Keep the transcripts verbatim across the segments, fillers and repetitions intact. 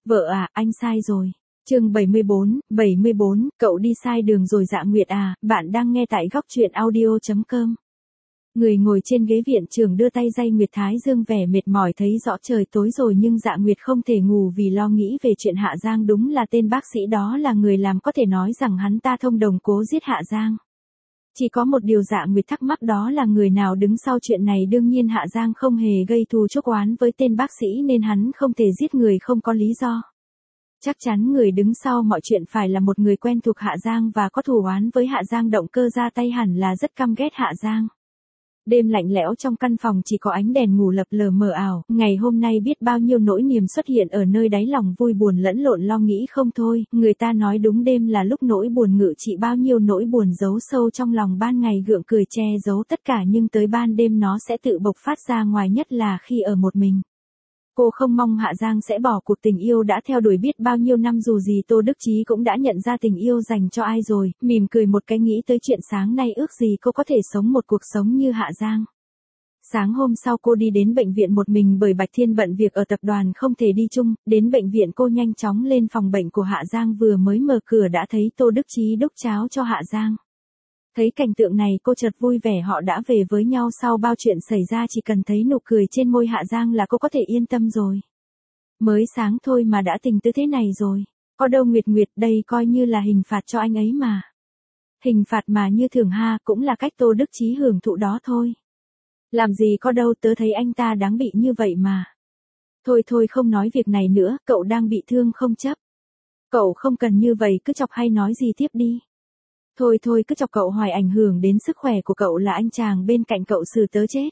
Vợ à, anh sai rồi. Chương bảy mươi bốn, bảy mươi bốn, cậu đi sai đường rồi Dạ Nguyệt à, bạn đang nghe tại góc truyện audio chấm com. Người ngồi trên ghế viện trưởng đưa tay day Nguyệt Thái Dương vẻ mệt mỏi thấy rõ trời tối rồi nhưng Dạ Nguyệt không thể ngủ vì lo nghĩ về chuyện Hạ Giang, đúng là tên bác sĩ đó là người làm có thể nói rằng hắn ta thông đồng cố giết Hạ Giang. Chỉ có một điều Dạ Nguyệt thắc mắc đó là người nào đứng sau chuyện này, đương nhiên Hạ Giang không hề gây thù chuốc oán với tên bác sĩ nên hắn không thể giết người không có lý do. Chắc chắn người đứng sau mọi chuyện phải là một người quen thuộc Hạ Giang và có thù oán với Hạ Giang, động cơ ra tay hẳn là rất căm ghét Hạ Giang. Đêm lạnh lẽo trong căn phòng chỉ có ánh đèn ngủ lập lờ mờ ảo, ngày hôm nay biết bao nhiêu nỗi niềm xuất hiện ở nơi đáy lòng, vui buồn lẫn lộn lo nghĩ không thôi, người ta nói đúng đêm là lúc nỗi buồn ngự trị, bao nhiêu nỗi buồn giấu sâu trong lòng ban ngày gượng cười che giấu tất cả nhưng tới ban đêm nó sẽ tự bộc phát ra ngoài, nhất là khi ở một mình. Cô không mong Hạ Giang sẽ bỏ cuộc tình yêu đã theo đuổi biết bao nhiêu năm, dù gì Tô Đức Chí cũng đã nhận ra tình yêu dành cho ai rồi, mỉm cười một cái nghĩ tới chuyện sáng nay ước gì cô có thể sống một cuộc sống như Hạ Giang. Sáng hôm sau cô đi đến bệnh viện một mình bởi Bạch Thiên bận việc ở tập đoàn không thể đi chung, đến bệnh viện cô nhanh chóng lên phòng bệnh của Hạ Giang, vừa mới mở cửa đã thấy Tô Đức Chí đút cháo cho Hạ Giang. Thấy cảnh tượng này cô chợt vui vẻ, họ đã về với nhau sau bao chuyện xảy ra, chỉ cần thấy nụ cười trên môi Hạ Giang là cô có thể yên tâm rồi. Mới sáng thôi mà đã tình tứ thế này rồi. Có đâu Nguyệt Nguyệt, đây coi như là hình phạt cho anh ấy mà. Hình phạt mà như thường ha, cũng là cách Tô Đức Chí hưởng thụ đó thôi. Làm gì có đâu, tớ thấy anh ta đáng bị như vậy mà. Thôi thôi không nói việc này nữa, cậu đang bị thương không chấp. Cậu không cần như vậy, cứ chọc hay nói gì tiếp đi. Thôi thôi cứ chọc cậu hoài, ảnh hưởng đến sức khỏe của cậu là anh chàng bên cạnh cậu xử tớ chết.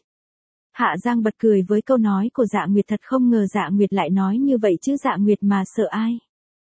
Hạ Giang bật cười với câu nói của Dạ Nguyệt, thật không ngờ Dạ Nguyệt lại nói như vậy chứ, Dạ Nguyệt mà sợ ai.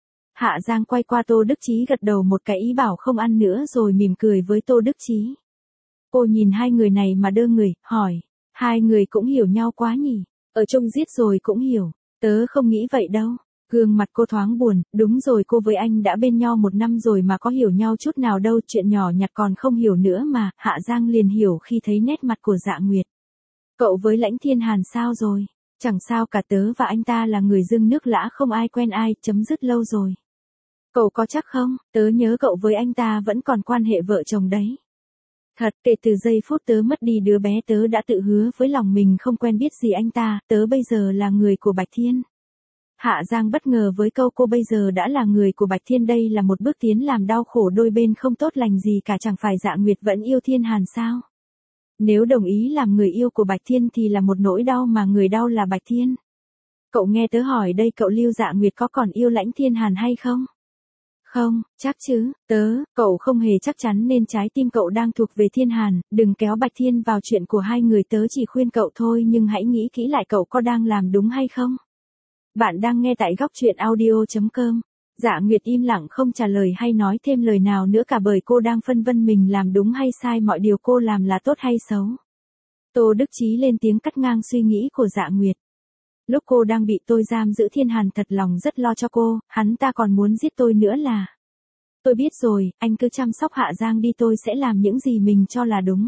Hạ Giang quay qua Tô Đức Chí gật đầu một cái ý bảo không ăn nữa rồi mỉm cười với Tô Đức Chí. Cô nhìn hai người này mà đơ người, hỏi, hai người cũng hiểu nhau quá nhỉ, ở chung giết rồi cũng hiểu, tớ không nghĩ vậy đâu. Gương mặt cô thoáng buồn, đúng rồi, cô với anh đã bên nhau một năm rồi mà có hiểu nhau chút nào đâu, chuyện nhỏ nhặt còn không hiểu nữa mà. Hạ Giang liền hiểu khi thấy nét mặt của Dạ Nguyệt. Cậu với Lãnh Thiên Hàn sao rồi? Chẳng sao cả, tớ và anh ta là người dưng nước lã, không ai quen ai, chấm dứt lâu rồi. Cậu có chắc không? Tớ nhớ cậu với anh ta vẫn còn quan hệ vợ chồng đấy. Thật, kể từ giây phút tớ mất đi đứa bé tớ đã tự hứa với lòng mình không quen biết gì anh ta, tớ bây giờ là người của Bạch Thiên. Hạ Giang bất ngờ với câu cô bây giờ đã là người của Bạch Thiên, đây là một bước tiến làm đau khổ đôi bên không tốt lành gì cả, chẳng phải Dạ Nguyệt vẫn yêu Thiên Hàn sao? Nếu đồng ý làm người yêu của Bạch Thiên thì là một nỗi đau mà người đau là Bạch Thiên. Cậu nghe tớ hỏi đây, cậu Lưu Dạ Nguyệt có còn yêu Lãnh Thiên Hàn hay không? Không, chắc chứ, tớ, cậu không hề chắc chắn nên trái tim cậu đang thuộc về Thiên Hàn, đừng kéo Bạch Thiên vào chuyện của hai người, tớ chỉ khuyên cậu thôi nhưng hãy nghĩ kỹ lại cậu có đang làm đúng hay không? Bạn đang nghe tại góc truyện audio chấm com. Dạ Nguyệt im lặng không trả lời hay nói thêm lời nào nữa cả, bởi cô đang phân vân mình làm đúng hay sai, mọi điều cô làm là tốt hay xấu. Tô Đức Chí lên tiếng cắt ngang suy nghĩ của Dạ Nguyệt. Lúc cô đang bị tôi giam giữ, Thiên Hàn thật lòng rất lo cho cô, hắn ta còn muốn giết tôi nữa là. Tôi biết rồi, anh cứ chăm sóc Hạ Giang đi, tôi sẽ làm những gì mình cho là đúng.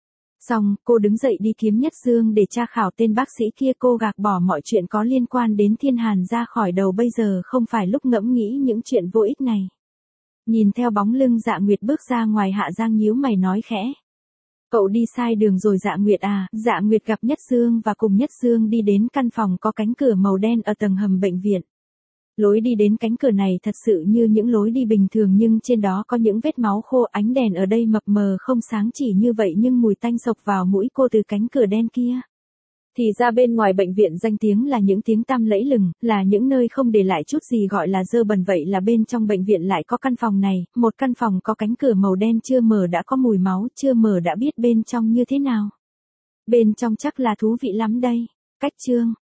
Xong, cô đứng dậy đi kiếm Nhất Dương để tra khảo tên bác sĩ kia, cô gạt bỏ mọi chuyện có liên quan đến Thiên Hàn ra khỏi đầu, bây giờ không phải lúc ngẫm nghĩ những chuyện vô ích này. Nhìn theo bóng lưng Dạ Nguyệt bước ra ngoài, Hạ Giang nhíu mày nói khẽ. Cậu đi sai đường rồi Dạ Nguyệt à. Dạ Nguyệt gặp Nhất Dương và cùng Nhất Dương đi đến căn phòng có cánh cửa màu đen ở tầng hầm bệnh viện. Lối đi đến cánh cửa này thật sự như những lối đi bình thường nhưng trên đó có những vết máu khô, ánh đèn ở đây mập mờ không sáng chỉ như vậy nhưng mùi tanh sộc vào mũi cô từ cánh cửa đen kia. Thì ra bên ngoài bệnh viện danh tiếng là những tiếng tăm lẫy lừng, là những nơi không để lại chút gì gọi là dơ bẩn, vậy là bên trong bệnh viện lại có căn phòng này, một căn phòng có cánh cửa màu đen chưa mở đã có mùi máu, chưa mở đã biết bên trong như thế nào. Bên trong chắc là thú vị lắm đây. Cách chương